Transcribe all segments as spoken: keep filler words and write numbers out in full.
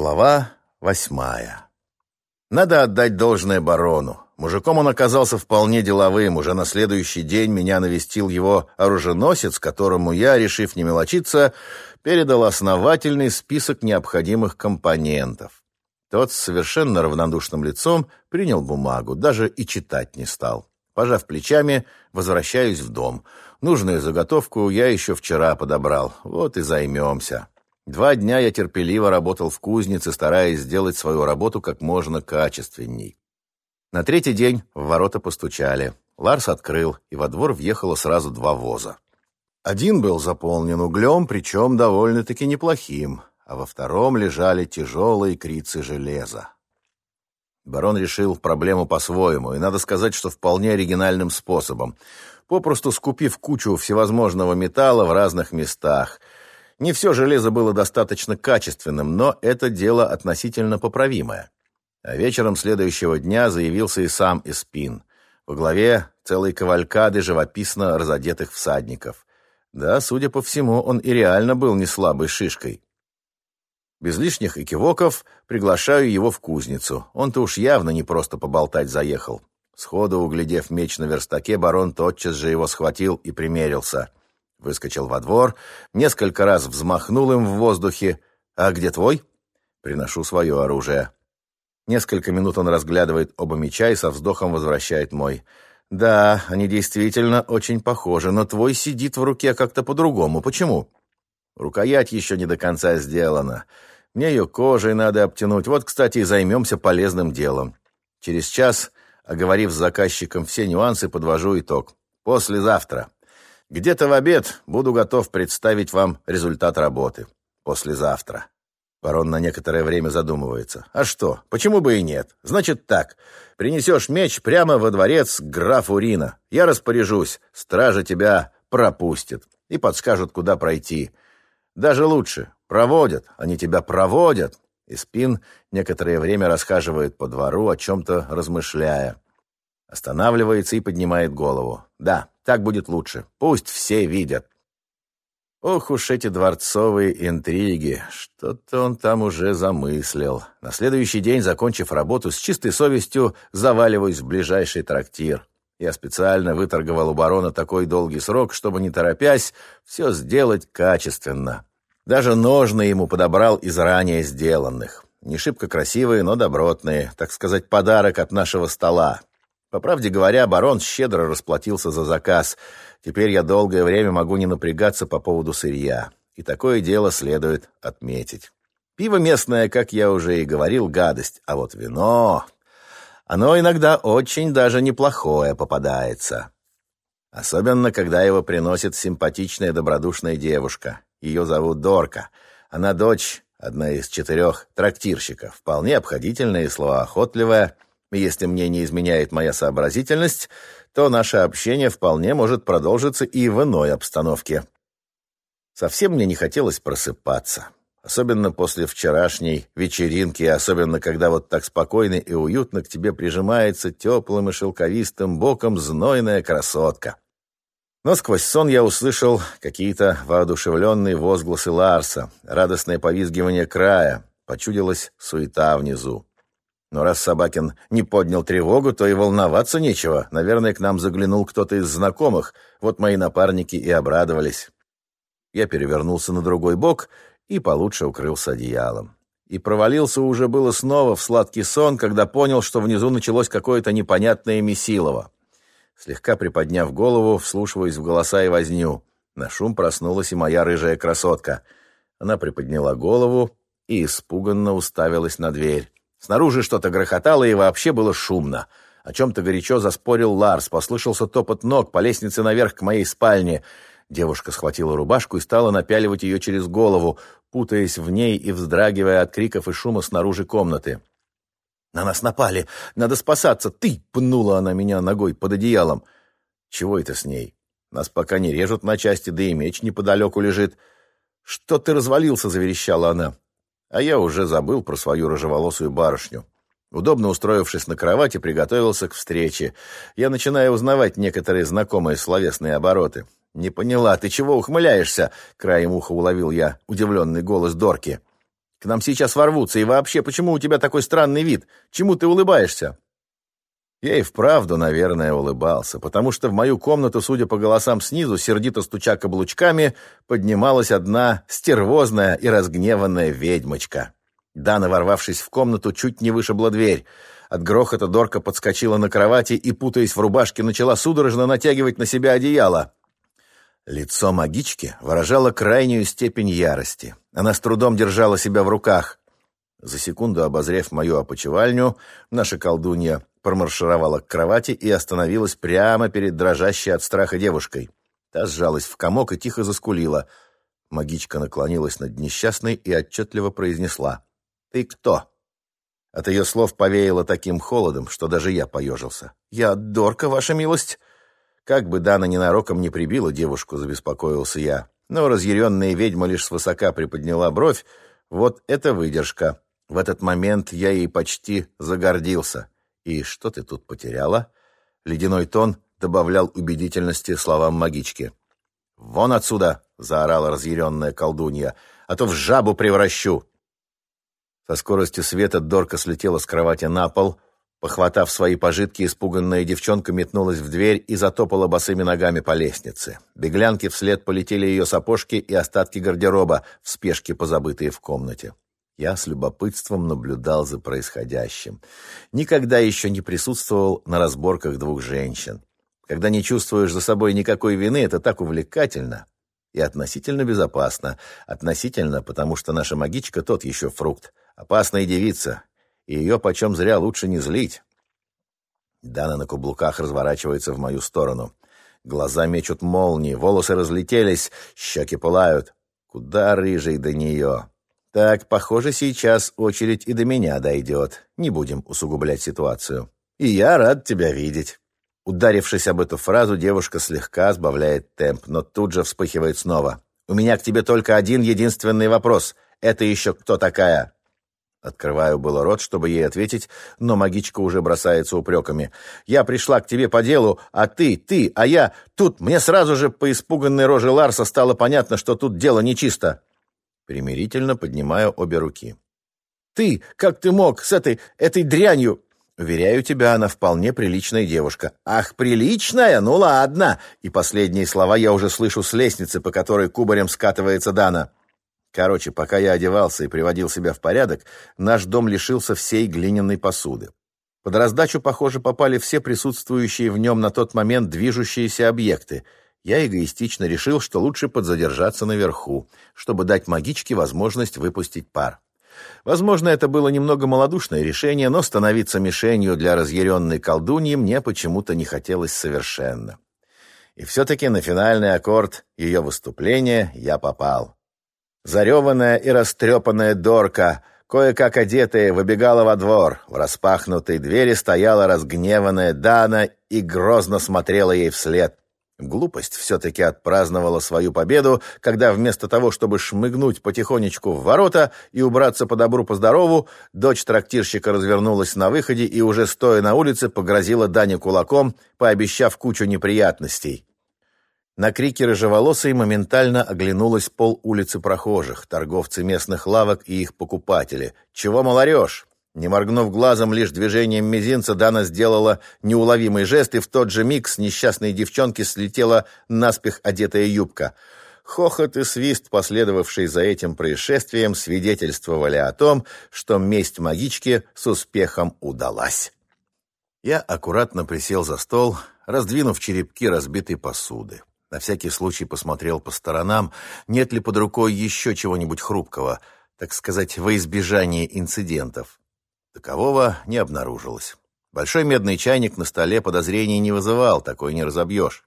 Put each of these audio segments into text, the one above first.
Глава восьмая. Надо отдать должное барону. Мужиком он оказался вполне деловым. Уже на следующий день меня навестил его оруженосец, которому я, решив не мелочиться, передал основательный список необходимых компонентов. Тот с совершенно равнодушным лицом принял бумагу, даже и читать не стал. Пожав плечами, возвращаюсь в дом. Нужную заготовку я еще вчера подобрал. Вот и займемся. Два дня я терпеливо работал в кузнице, стараясь сделать свою работу как можно качественней. На третий день в ворота постучали. Ларс открыл, и во двор въехало сразу два воза. Один был заполнен углем, причем довольно-таки неплохим, а во втором лежали тяжелые крицы железа. Барон решил проблему по-своему, и надо сказать, что вполне оригинальным способом, попросту скупив кучу всевозможного металла в разных местах. Не все железо было достаточно качественным, но это дело относительно поправимое. А вечером следующего дня заявился и сам Эспин. Во главе целой кавалькады живописно разодетых всадников. Да, судя по всему, он и реально был не слабой шишкой. Без лишних экивоков приглашаю его в кузницу. Он-то уж явно не просто поболтать заехал. Сходу углядев меч на верстаке, барон тотчас же его схватил и примерился. Выскочил во двор, несколько раз взмахнул им в воздухе. «А где твой?» «Приношу свое оружие». Несколько минут он разглядывает оба меча и со вздохом возвращает мой. «Да, они действительно очень похожи, но твой сидит в руке как-то по-другому. Почему?» «Рукоять еще не до конца сделана. Мне ее кожей надо обтянуть. Вот, кстати, и займемся полезным делом. Через час, оговорив с заказчиком все нюансы, подвожу итог. Послезавтра. Где-то в обед буду готов представить вам результат работы. Послезавтра». Барон на некоторое время задумывается. «А что? Почему бы и нет? Значит так. Принесешь меч прямо во дворец к графу Рина. Я распоряжусь. Стража тебя пропустит и подскажут, куда пройти. Даже лучше. Проводят. Они тебя проводят». Эспин некоторое время расхаживает по двору, о чем-то размышляя. Останавливается и поднимает голову. «Да, так будет лучше. Пусть все видят». Ох уж эти дворцовые интриги. Что-то он там уже замыслил. На следующий день, закончив работу, с чистой совестью заваливаюсь в ближайший трактир. Я специально выторговал у барона такой долгий срок, чтобы, не торопясь, все сделать качественно. Даже ножны ему подобрал из ранее сделанных. Не шибко красивые, но добротные. Так сказать, подарок от нашего стола. По правде говоря, барон щедро расплатился за заказ. Теперь я долгое время могу не напрягаться по поводу сырья. И такое дело следует отметить. Пиво местное, как я уже и говорил, гадость. А вот вино... Оно иногда очень даже неплохое попадается. Особенно, когда его приносит симпатичная добродушная девушка. Ее зовут Дорка. Она дочь, одна из четырех трактирщиков. Вполне обходительная и словоохотливая. Если мне не изменяет моя сообразительность, то наше общение вполне может продолжиться и в иной обстановке. Совсем мне не хотелось просыпаться. Особенно после вчерашней вечеринки, особенно когда вот так спокойно и уютно к тебе прижимается теплым и шелковистым боком знойная красотка. Но сквозь сон я услышал какие-то воодушевленные возгласы Ларса, радостное повизгивание края, почудилась суета внизу. Но раз Собакин не поднял тревогу, то и волноваться нечего. Наверное, к нам заглянул кто-то из знакомых. Вот мои напарники и обрадовались. Я перевернулся на другой бок и получше укрылся одеялом. И провалился уже было снова в сладкий сон, когда понял, что внизу началось какое-то непонятное месилово. Слегка приподняв голову, вслушиваясь в голоса и возню. На шум проснулась и моя рыжая красотка. Она приподняла голову и испуганно уставилась на дверь. Снаружи что-то грохотало, и вообще было шумно. О чем-то горячо заспорил Ларс. Послышался топот ног по лестнице наверх к моей спальне. Девушка схватила рубашку и стала напяливать ее через голову, путаясь в ней и вздрагивая от криков и шума снаружи комнаты. «На нас напали! Надо спасаться! Ты!» — пнула она меня ногой под одеялом. «Чего это с ней? Нас пока не режут на части, да и меч неподалеку лежит». «Что ты развалился?» — заверещала она. А я уже забыл про свою рыжеволосую барышню. Удобно устроившись на кровати, приготовился к встрече. Я начинаю узнавать некоторые знакомые словесные обороты. «Не поняла, ты чего ухмыляешься?» — краем уха уловил я удивленный голос Дорки. К нам сейчас ворвутся. И вообще, почему у тебя такой странный вид? Чему ты улыбаешься?» Я и вправду, наверное, улыбался, потому что в мою комнату, судя по голосам снизу, сердито стуча каблучками, поднималась одна стервозная и разгневанная ведьмочка. Дана, ворвавшись в комнату, чуть не вышибла дверь. От грохота Дорка подскочила на кровати и, путаясь в рубашке, начала судорожно натягивать на себя одеяло. Лицо магички выражало крайнюю степень ярости. Она с трудом держала себя в руках. За секунду, обозрев мою опочивальню, наша колдунья промаршировала к кровати и остановилась прямо перед дрожащей от страха девушкой. Та сжалась в комок и тихо заскулила. Магичка наклонилась над несчастной и отчетливо произнесла: «Ты кто?» От ее слов повеяло таким холодом, что даже я поежился. «Я Дорка, ваша милость!» Как бы Дана ненароком не прибила девушку, забеспокоился я. Но разъяренная ведьма лишь свысока приподняла бровь. Вот это выдержка. В этот момент я ей почти загордился. «И что ты тут потеряла?» Ледяной тон добавлял убедительности словам магички. «Вон отсюда!» — заорала разъяренная колдунья. «А то в жабу превращу!» Со скоростью света Дорка слетела с кровати на пол. Похватав свои пожитки, испуганная девчонка метнулась в дверь и затопала босыми ногами по лестнице. Беглянке вслед полетели ее сапожки и остатки гардероба, в спешке позабытые в комнате. Я с любопытством наблюдал за происходящим. Никогда еще не присутствовал на разборках двух женщин. Когда не чувствуешь за собой никакой вины, это так увлекательно и относительно безопасно. Относительно, потому что наша магичка тот еще фрукт. Опасная девица, и ее почем зря лучше не злить. Дана на каблуках разворачивается в мою сторону. Глаза мечут молнии, волосы разлетелись, щеки пылают. Куда рыжей до нее? Так, похоже, сейчас очередь и до меня дойдет. Не будем усугублять ситуацию. И я рад тебя видеть. Ударившись об эту фразу, девушка слегка сбавляет темп, но тут же вспыхивает снова. «У меня к тебе только один единственный вопрос. Это еще кто такая?» Открываю было рот, чтобы ей ответить, но магичка уже бросается упреками. «Я пришла к тебе по делу, а ты, ты, а я... Тут мне сразу же по испуганной роже Ларса стало понятно, что тут дело нечисто». Примирительно поднимаю обе руки. «Ты, как ты мог с этой, этой дрянью?» «Уверяю тебя, она вполне приличная девушка». «Ах, приличная? Ну ладно!» И последние слова я уже слышу с лестницы, по которой кубарем скатывается Дана. Короче, пока я одевался и приводил себя в порядок, наш дом лишился всей глиняной посуды. Под раздачу, похоже, попали все присутствующие в нем на тот момент движущиеся объекты. Я эгоистично решил, что лучше подзадержаться наверху, чтобы дать магичке возможность выпустить пар. Возможно, это было немного малодушное решение, но становиться мишенью для разъяренной колдуньи мне почему-то не хотелось совершенно. И все-таки на финальный аккорд ее выступления я попал. Зареванная и растрепанная Дорка, кое-как одетая, выбегала во двор. В распахнутой двери стояла разгневанная Дана и грозно смотрела ей вслед. Глупость все-таки отпраздновала свою победу, когда вместо того, чтобы шмыгнуть потихонечку в ворота и убраться по добру, по здорову, дочь трактирщика развернулась на выходе и, уже стоя на улице, погрозила Дане кулаком, пообещав кучу неприятностей. На крики рыжеволосой моментально оглянулась пол улицы прохожих, торговцы местных лавок и их покупатели. «Чего, мол, орешь?» Не моргнув глазом, лишь движением мизинца Дана сделала неуловимый жест, и в тот же миг с несчастной девчонки слетела наспех одетая юбка. Хохот и свист, последовавшие за этим происшествием, свидетельствовали о том, что месть магички с успехом удалась. Я аккуратно присел за стол, раздвинув черепки разбитой посуды. На всякий случай посмотрел по сторонам, нет ли под рукой еще чего-нибудь хрупкого, так сказать, во избежание инцидентов. Такового не обнаружилось. Большой медный чайник на столе подозрений не вызывал, такой не разобьешь.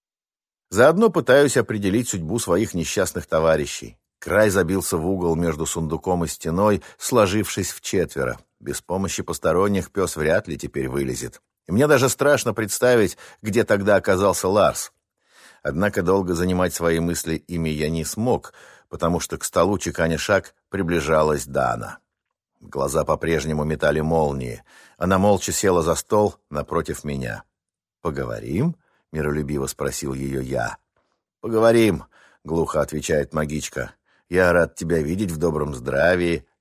Заодно пытаюсь определить судьбу своих несчастных товарищей. Край забился в угол между сундуком и стеной, сложившись в четверо. Без помощи посторонних пес вряд ли теперь вылезет. И мне даже страшно представить, где тогда оказался Ларс. Однако долго занимать свои мысли ими я не смог, потому что к столу, чеканя шаг, приближалась Дана. Глаза по-прежнему метали молнии. Она молча села за стол напротив меня. «Поговорим?» — миролюбиво спросил ее я. «Поговорим», — глухо отвечает магичка. «Я рад тебя видеть в добром здравии.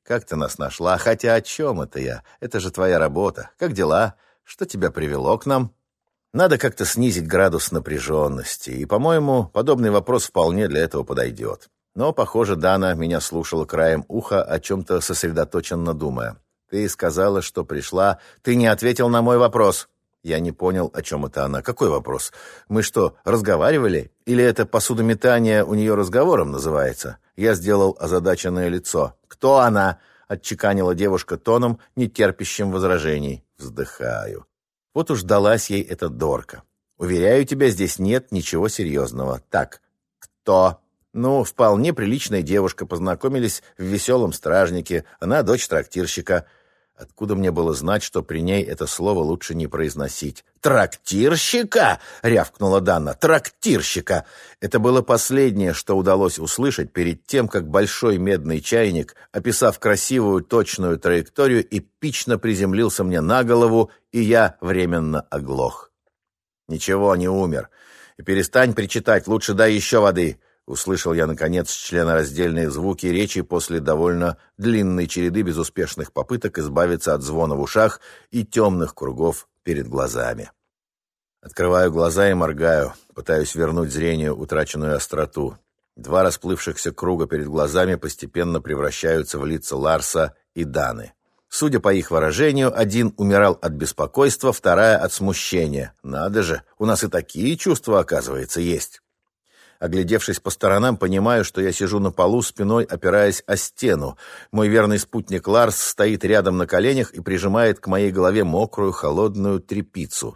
Как ты нас нашла? Хотя о чем это я? Это же твоя работа. Как дела? Что тебя привело к нам?» Надо как-то снизить градус напряженности, и, по-моему, подобный вопрос вполне для этого подойдет. Но, похоже, Дана меня слушала краем уха, о чем-то сосредоточенно думая. «Ты сказала, что пришла. Ты не ответил на мой вопрос». Я не понял, о чем это она. «Какой вопрос? Мы что, разговаривали? Или это посудометание у нее разговором называется?» Я сделал озадаченное лицо. «Кто она?» — отчеканила девушка тоном, не терпящим возражений. Вздыхаю. Вот уж далась ей эта Дорка. «Уверяю тебя, здесь нет ничего серьезного. Так, кто?» «Ну, вполне приличная девушка. Познакомились в веселом стражнике. Она дочь трактирщика». Откуда мне было знать, что при ней это слово лучше не произносить? «Трактирщика!» — рявкнула Дана. «Трактирщика!» Это было последнее, что удалось услышать перед тем, как большой медный чайник, описав красивую точную траекторию, эпично приземлился мне на голову, и я временно оглох. «Ничего, не умер. И перестань причитать, лучше дай еще воды!» Услышал я, наконец, членораздельные звуки речи после довольно длинной череды безуспешных попыток избавиться от звона в ушах и темных кругов перед глазами. Открываю глаза и моргаю, пытаюсь вернуть зрению утраченную остроту. Два расплывшихся круга перед глазами постепенно превращаются в лица Ларса и Даны. Судя по их выражению, один умирал от беспокойства, вторая от смущения. Надо же, у нас и такие чувства, оказывается, есть. Оглядевшись по сторонам, понимаю, что я сижу на полу, спиной опираясь о стену. Мой верный спутник Ларс стоит рядом на коленях и прижимает к моей голове мокрую, холодную тряпицу.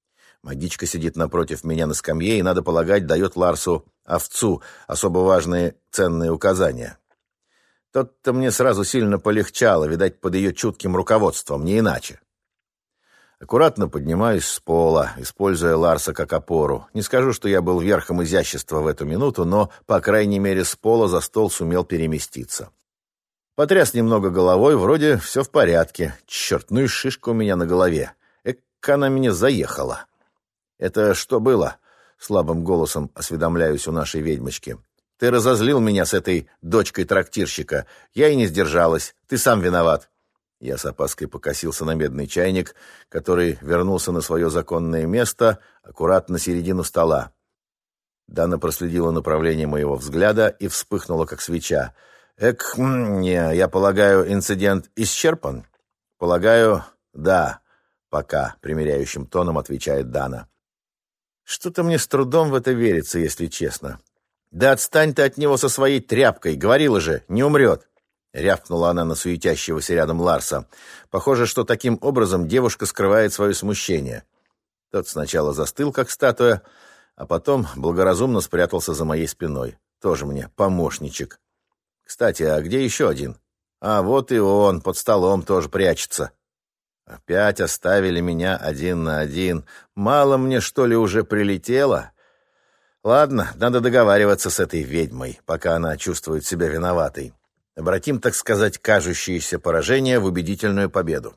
Магичка сидит напротив меня на скамье и, надо полагать, дает Ларсу овцу особо важные ценные указания. Тот-то мне сразу сильно полегчало, видать, под ее чутким руководством, не иначе. Аккуратно поднимаюсь с пола, используя Ларса как опору. Не скажу, что я был верхом изящества в эту минуту, но, по крайней мере, с пола за стол сумел переместиться. Потряс немного головой, вроде все в порядке. Черт, ну и шишка у меня на голове. Эк, она меня заехала. «Это что было?» — слабым голосом осведомляюсь у нашей ведьмочки. «Ты разозлил меня с этой дочкой трактирщика. Я и не сдержалась. Ты сам виноват». Я с опаской покосился на медный чайник, который вернулся на свое законное место, аккуратно на середину стола. Дана проследила направление моего взгляда и вспыхнула, как свеча. «Эк, не, я полагаю, инцидент исчерпан?» «Полагаю, да, пока», — примиряющим тоном отвечает Дана. «Что-то мне с трудом в это верится, если честно». «Да отстань ты от него со своей тряпкой, говорила же, не умрет». Рявкнула она на суетящегося рядом Ларса. Похоже, что таким образом девушка скрывает свое смущение. Тот сначала застыл, как статуя, а потом благоразумно спрятался за моей спиной. Тоже мне помощничек. Кстати, а где еще один? А вот и он, под столом тоже прячется. Опять оставили меня один на один. Мало мне, что ли, уже прилетело? Ладно, надо договариваться с этой ведьмой, пока она чувствует себя виноватой. Обратим, так сказать, кажущееся поражение в убедительную победу.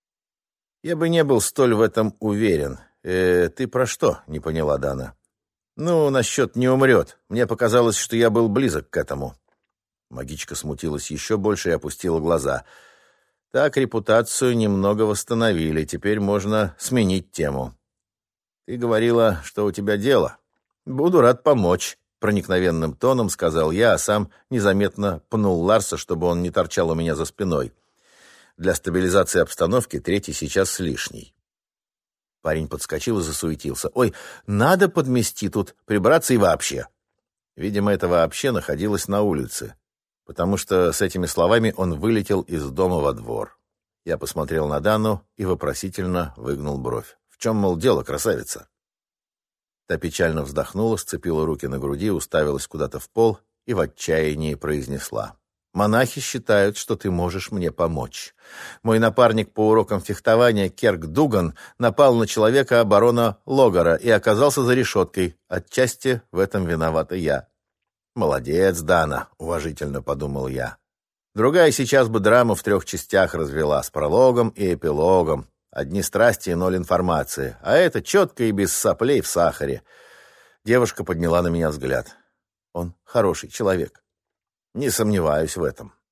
Я бы не был столь в этом уверен. Э, ты про что? Не поняла Дана. Ну, насчет не умрет. Мне показалось, что я был близок к этому. Магичка смутилась еще больше и опустила глаза. Так, репутацию немного восстановили. Теперь можно сменить тему. Ты говорила, что у тебя дело. Буду рад помочь. Проникновенным тоном сказал я, а сам незаметно пнул Ларса, чтобы он не торчал у меня за спиной. Для стабилизации обстановки третий сейчас лишний. Парень подскочил и засуетился. «Ой, надо подмести тут, прибраться и вообще». Видимо, это вообще находилось на улице, потому что с этими словами он вылетел из дома во двор. Я посмотрел на Дану и вопросительно выгнул бровь. «В чем, мол, дело, красавица?» Та печально вздохнула, сцепила руки на груди, уставилась куда-то в пол и в отчаянии произнесла. «Монахи считают, что ты можешь мне помочь. Мой напарник по урокам фехтования Керк Дуган напал на человека барона Логара и оказался за решеткой. Отчасти в этом виновата я». «Молодец, Дана», — уважительно подумал я. Другая сейчас бы драму в трех частях развела, с прологом и эпилогом. Одни страсти и ноль информации. А это четко и без соплей в сахаре. Девушка подняла на меня взгляд. Он хороший человек. Не сомневаюсь в этом.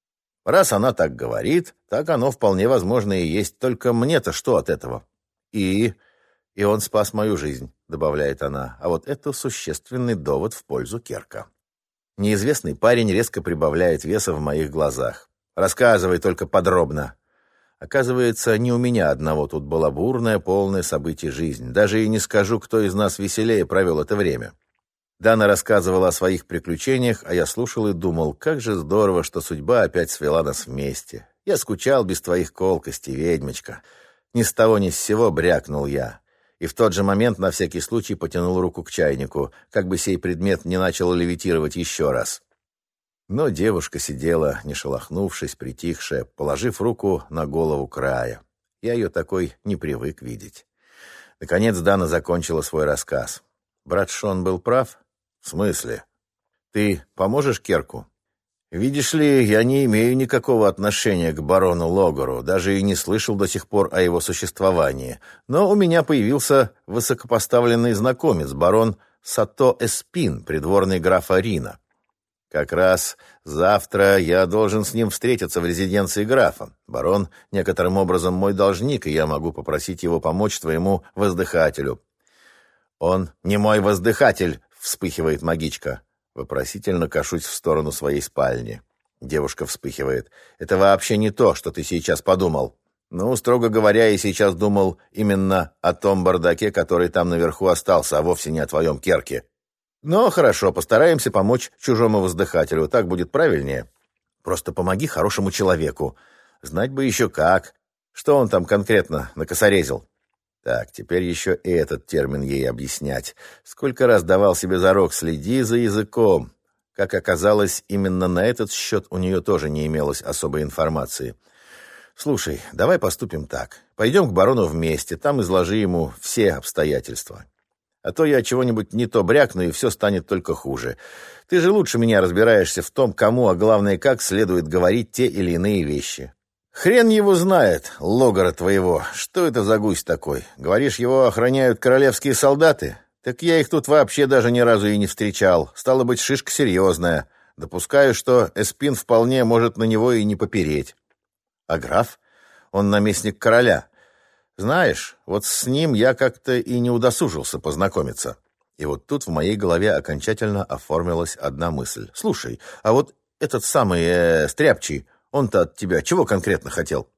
Раз она так говорит, так оно вполне возможно и есть. Только мне-то что от этого? И... и он спас мою жизнь, добавляет она. А вот это существенный довод в пользу Керка. Неизвестный парень резко прибавляет веса в моих глазах. Рассказывай только подробно. Оказывается, не у меня одного тут была бурная, полная событий жизнь. Даже и не скажу, кто из нас веселее провел это время. Дана рассказывала о своих приключениях, а я слушал и думал, как же здорово, что судьба опять свела нас вместе. Я скучал без твоих колкостей, ведьмочка. Ни с того ни с сего брякнул я. И в тот же момент на всякий случай потянул руку к чайнику, как бы сей предмет не начал левитировать еще раз. Но девушка сидела, не шелохнувшись, притихшая, положив руку на голову края. Я ее такой не привык видеть. Наконец Дана закончила свой рассказ. Брат Шон был прав? В смысле? Ты поможешь Керку? Видишь ли, я не имею никакого отношения к барону Логору, даже и не слышал до сих пор о его существовании. Но у меня появился высокопоставленный знакомец, барон Сато Эспин, придворный графа Рина. Как раз завтра я должен с ним встретиться в резиденции графа. Барон некоторым образом мой должник, и я могу попросить его помочь твоему воздыхателю. Он не мой воздыхатель, вспыхивает магичка. Вопросительно кашусь в сторону своей спальни. Девушка вспыхивает. Это вообще не то, что ты сейчас подумал. Ну, строго говоря, я сейчас думал именно о том бардаке, который там наверху остался, а вовсе не о твоем Керке. Но хорошо, постараемся помочь чужому воздыхателю. Так будет правильнее. Просто помоги хорошему человеку. Знать бы еще как. Что он там конкретно накосорезил? Так, теперь еще и этот термин ей объяснять. Сколько раз давал себе зарок: следи за языком. Как оказалось, именно на этот счет у нее тоже не имелось особой информации. Слушай, давай поступим так. Пойдем к барону вместе, там изложи ему все обстоятельства. А то я чего-нибудь не то брякну, и все станет только хуже. Ты же лучше меня разбираешься в том, кому, а главное, как следует говорить те или иные вещи. Хрен его знает, Логора твоего. Что это за гусь такой? Говоришь, его охраняют королевские солдаты? Так я их тут вообще даже ни разу и не встречал. Стало быть, шишка серьезная. Допускаю, что Эспин вполне может на него и не попереть. А граф? Он наместник короля. Знаешь, вот с ним я как-то и не удосужился познакомиться. И вот тут в моей голове окончательно оформилась одна мысль. Слушай, а вот этот самый э, Стряпчий, он-то от тебя чего конкретно хотел?